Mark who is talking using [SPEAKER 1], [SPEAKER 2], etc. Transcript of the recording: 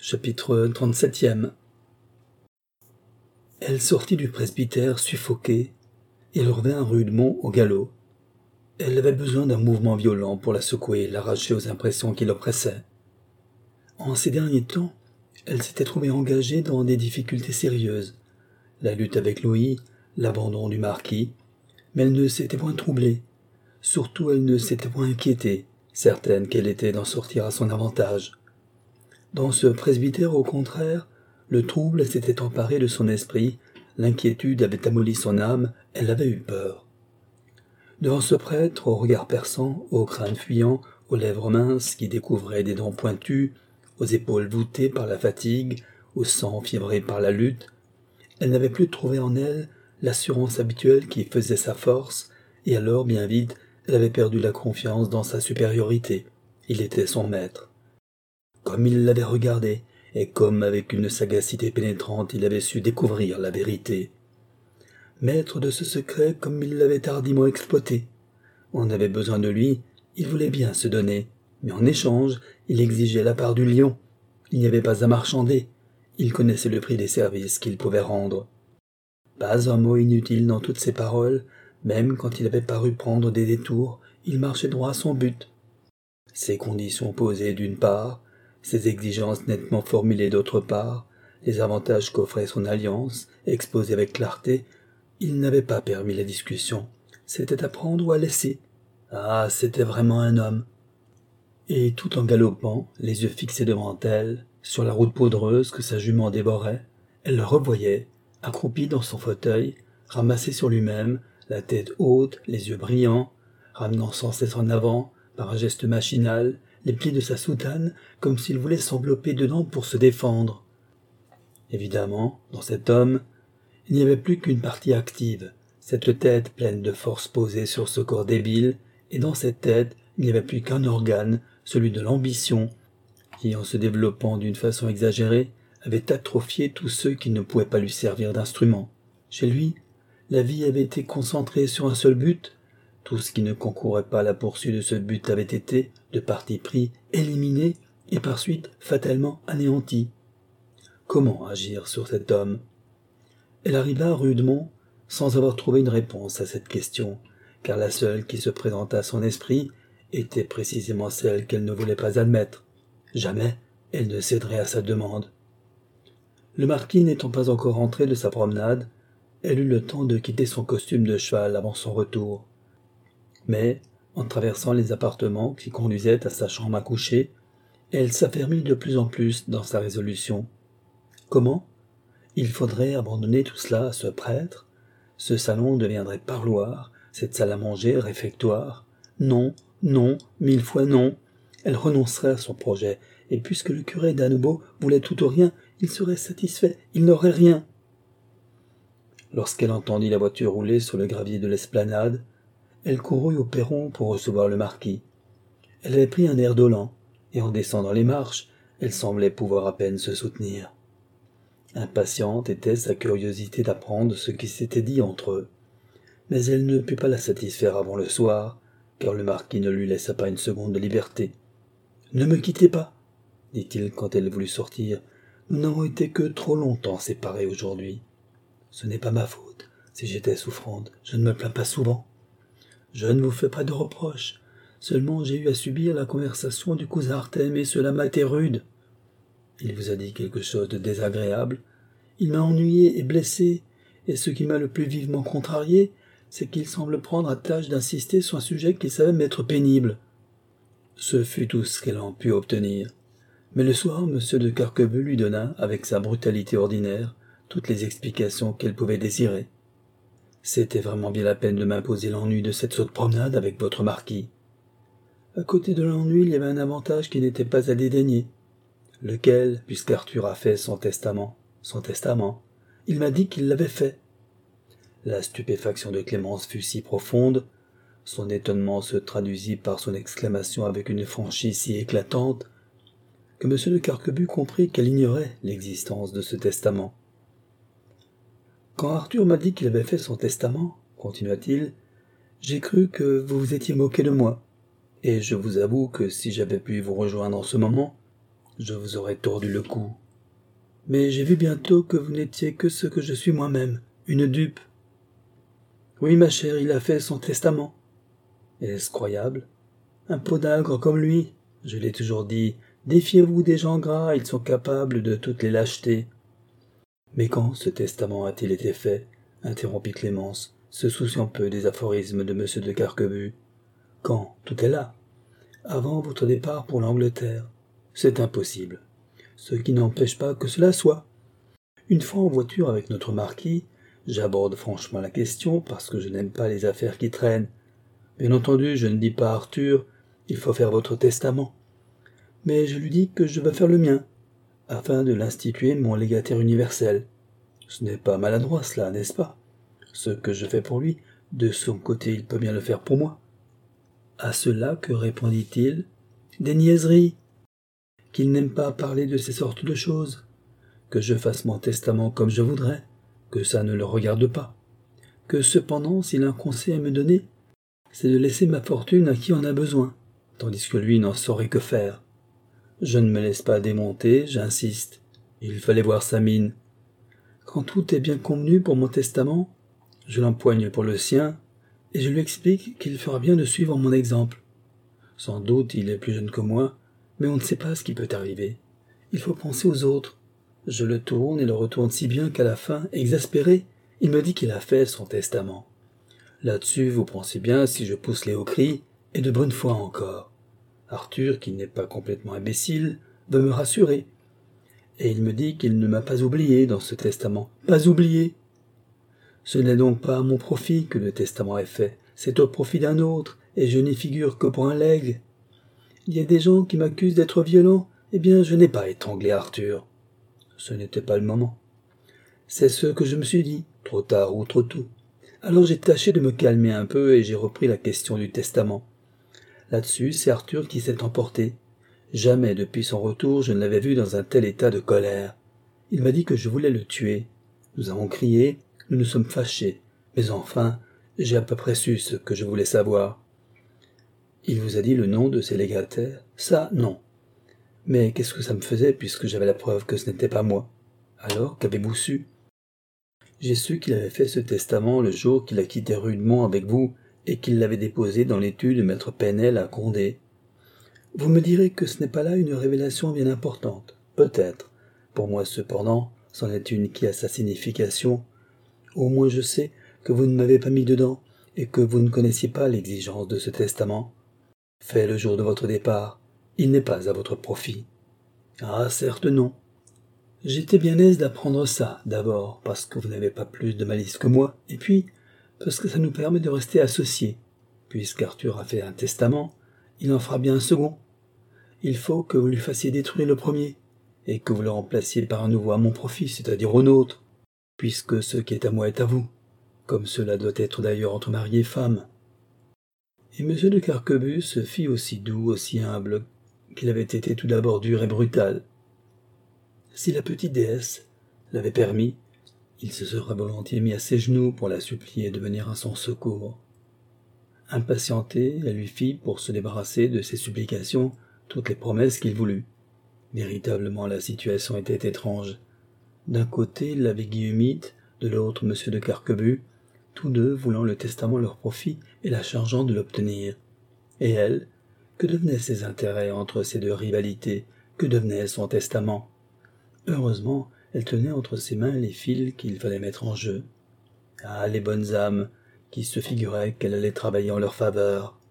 [SPEAKER 1] Chapitre 37. Elle sortit du presbytère suffoquée et revint rudement au galop. Elle avait besoin d'un mouvement violent pour la secouer et l'arracher aux impressions qui l'oppressaient. En ces derniers temps, elle s'était trouvée engagée dans des difficultés sérieuses, la lutte avec Louis, l'abandon du marquis, mais elle ne s'était point troublée. Surtout, elle ne s'était point inquiétée, certaine qu'elle était d'en sortir à son avantage. Dans ce presbytère, au contraire, le trouble s'était emparé de son esprit, l'inquiétude avait amolli son âme, elle avait eu peur. Devant ce prêtre, au regard perçant, au crâne fuyant, aux lèvres minces qui découvraient des dents pointues, aux épaules voûtées par la fatigue, au sang fiévré par la lutte, elle n'avait plus trouvé en elle l'assurance habituelle qui faisait sa force, et alors, bien vite, elle avait perdu la confiance dans sa supériorité. Il était son maître. Comme il l'avait regardé, et comme avec une sagacité pénétrante il avait su découvrir la vérité. Maître de ce secret comme il l'avait tardivement exploité. On avait besoin de lui, il voulait bien se donner, mais en échange, il exigeait la part du lion. Il n'y avait pas à marchander, il connaissait le prix des services qu'il pouvait rendre. Pas un mot inutile dans toutes ses paroles, même quand il avait paru prendre des détours, il marchait droit à son but. Ses conditions posées d'une part, ses exigences nettement formulées d'autre part, les avantages qu'offrait son alliance, exposés avec clarté, il n'avait pas permis la discussion. C'était à prendre ou à laisser. Ah, c'était vraiment un homme. Et tout en galopant, les yeux fixés devant elle, sur la route poudreuse que sa jument dévorait, elle le revoyait, accroupi dans son fauteuil, ramassé sur lui-même, la tête haute, les yeux brillants, ramenant sans cesse en avant, par un geste machinal, les plis de sa soutane, comme s'il voulait s'envelopper dedans pour se défendre. Évidemment, dans cet homme, il n'y avait plus qu'une partie active, cette tête pleine de force posée sur ce corps débile, et dans cette tête, il n'y avait plus qu'un organe, celui de l'ambition, qui, en se développant d'une façon exagérée, avait atrophié tous ceux qui ne pouvaient pas lui servir d'instrument. Chez lui, la vie avait été concentrée sur un seul but. Tout ce qui ne concourait pas à la poursuite de ce but avait été, de parti pris, éliminé et par suite fatalement anéanti. Comment agir sur cet homme? Elle arriva rudement, sans avoir trouvé une réponse à cette question, car la seule qui se présenta à son esprit était précisément celle qu'elle ne voulait pas admettre. Jamais elle ne céderait à sa demande. Le marquis n'étant pas encore rentré de sa promenade, elle eut le temps de quitter son costume de cheval avant son retour. Mais, en traversant les appartements qui conduisaient à sa chambre à coucher, elle s'affermit de plus en plus dans sa résolution. Comment? Il faudrait abandonner tout cela à ce prêtre. Ce salon deviendrait parloir, cette salle à manger réfectoire. Non, non, 1000 fois non. Elle renoncerait à son projet, et puisque le curé d'Annebo voulait tout ou rien, il serait satisfait, il n'aurait rien. Lorsqu'elle entendit la voiture rouler sur le gravier de l'esplanade, elle courut au perron pour recevoir le marquis. Elle avait pris un air dolent, et en descendant les marches, elle semblait pouvoir à peine se soutenir. Impatiente était sa curiosité d'apprendre ce qui s'était dit entre eux, mais elle ne put pas la satisfaire avant le soir, car le marquis ne lui laissa pas une seconde de liberté. « Ne me quittez pas, dit-il quand elle voulut sortir. Nous n'avons été que trop longtemps séparés aujourd'hui. Ce n'est pas ma faute, si j'étais souffrante, je ne me plains pas souvent. Je ne vous fais pas de reproches, seulement j'ai eu à subir la conversation du cousin Artem et cela m'a été rude. Il vous a dit quelque chose de désagréable. Il m'a ennuyé et blessé, et ce qui m'a le plus vivement contrarié, c'est qu'il semble prendre à tâche d'insister sur un sujet qu'il savait m'être pénible. Ce fut tout ce qu'elle en put obtenir. Mais le soir, M. de Carquebue lui donna, avec sa brutalité ordinaire, toutes les explications qu'elle pouvait désirer. C'était vraiment bien la peine de m'imposer l'ennui de cette sotte promenade avec votre marquis. À côté de l'ennui, il y avait un avantage qui n'était pas à dédaigner. Lequel, puisqu'Arthur a fait son testament, il m'a dit qu'il l'avait fait. La stupéfaction de Clémence fut si profonde, son étonnement se traduisit par son exclamation avec une franchise si éclatante, que M. de Carquebue comprit qu'elle ignorait l'existence de ce testament. Quand Arthur m'a dit qu'il avait fait son testament, continua-t-il, j'ai cru que vous vous étiez moqué de moi, et je vous avoue que si j'avais pu vous rejoindre en ce moment, je vous aurais tordu le cou. Mais j'ai vu bientôt que vous n'étiez que ce que je suis moi-même, une dupe. Oui, ma chère, il a fait son testament. Est-ce croyable? Un podagre comme lui, je l'ai toujours dit, défiez-vous des gens gras, ils sont capables de toutes les lâchetés. Mais quand ce testament a-t-il été fait? Interrompit Clémence, se souciant peu des aphorismes de M. de Carquebus. Quand? Tout est là. Avant votre départ pour l'Angleterre. C'est impossible. Ce qui n'empêche pas que cela soit. Une fois en voiture avec notre marquis, j'aborde franchement la question parce que je n'aime pas les affaires qui traînent. Bien entendu, je ne dis pas à Arthur, il faut faire votre testament. Mais je lui dis que je veux faire le mien, afin de l'instituer mon légataire universel. Ce n'est pas maladroit cela, n'est-ce pas? Ce que je fais pour lui, de son côté il peut bien le faire pour moi. À cela que répondit-il? Des niaiseries. Qu'il n'aime pas parler de ces sortes de choses. Que je fasse mon testament comme je voudrais, que ça ne le regarde pas. Que cependant, s'il a un conseil à me donner, c'est de laisser ma fortune à qui en a besoin, tandis que lui n'en saurait que faire. Je ne me laisse pas démonter, j'insiste. Il fallait voir sa mine. Quand tout est bien convenu pour mon testament, je l'empoigne pour le sien, et je lui explique qu'il fera bien de suivre mon exemple. Sans doute il est plus jeune que moi, mais on ne sait pas ce qui peut arriver. Il faut penser aux autres. Je le tourne et le retourne si bien qu'à la fin, exaspéré, il me dit qu'il a fait son testament. Là-dessus, vous pensez bien si je pousse les hauts cris, et de bonne foi encore. Arthur, qui n'est pas complètement imbécile, veut me rassurer. Et il me dit qu'il ne m'a pas oublié dans ce testament. Pas oublié. Ce n'est donc pas à mon profit que le testament est fait, c'est au profit d'un autre, et je n'y figure que pour un legs. Il y a des gens qui m'accusent d'être violent, eh bien je n'ai pas étranglé Arthur. Ce n'était pas le moment. C'est ce que je me suis dit, trop tard ou trop tôt. Alors j'ai tâché de me calmer un peu et j'ai repris la question du testament. Là-dessus, c'est Arthur qui s'est emporté. Jamais depuis son retour je ne l'avais vu dans un tel état de colère. Il m'a dit que je voulais le tuer. Nous avons crié, nous nous sommes fâchés, mais enfin, j'ai à peu près su ce que je voulais savoir. Il vous a dit le nom de ses légataires? Ça, non. Mais qu'est-ce que ça me faisait puisque j'avais la preuve que ce n'était pas moi? Alors, qu'avez-vous su? J'ai su qu'il avait fait ce testament le jour qu'il a quitté Rudemont avec vous et qu'il l'avait déposé dans l'étude de maître Penel à Condé. Vous me direz que ce n'est pas là une révélation bien importante. Peut-être. Pour moi, cependant, c'en est une qui a sa signification. Au moins je sais que vous ne m'avez pas mis dedans et que vous ne connaissiez pas l'exigence de ce testament. Fait le jour de votre départ, il n'est pas à votre profit. Ah, certes non. J'étais bien aise d'apprendre ça, d'abord, parce que vous n'avez pas plus de malice que moi, et puis, parce que ça nous permet de rester associés. Puisqu'Arthur a fait un testament, il en fera bien un second. Il faut que vous lui fassiez détruire le premier, et que vous le remplaciez par un nouveau à mon profit, c'est-à-dire au nôtre, puisque ce qui est à moi est à vous, comme cela doit être d'ailleurs entre mari et femme. Et M. de Carquebus se fit aussi doux, aussi humble, qu'il avait été tout d'abord dur et brutal. Si la petite déesse l'avait permis, il se serait volontiers mis à ses genoux pour la supplier de venir à son secours. Impatientée, elle lui fit, pour se débarrasser de ses supplications, toutes les promesses qu'il voulut. Véritablement, la situation était étrange. D'un côté, l'abbé Guillemite, de l'autre, M. de Carquebus, tous deux voulant le testament leur profit et la chargeant de l'obtenir. Et elle, que devenaient ses intérêts entre ces deux rivalités? Que devenait son testament? Heureusement, elle tenait entre ses mains les fils qu'il fallait mettre en jeu. Ah, les bonnes âmes, qui se figuraient qu'elle allait travailler en leur faveur.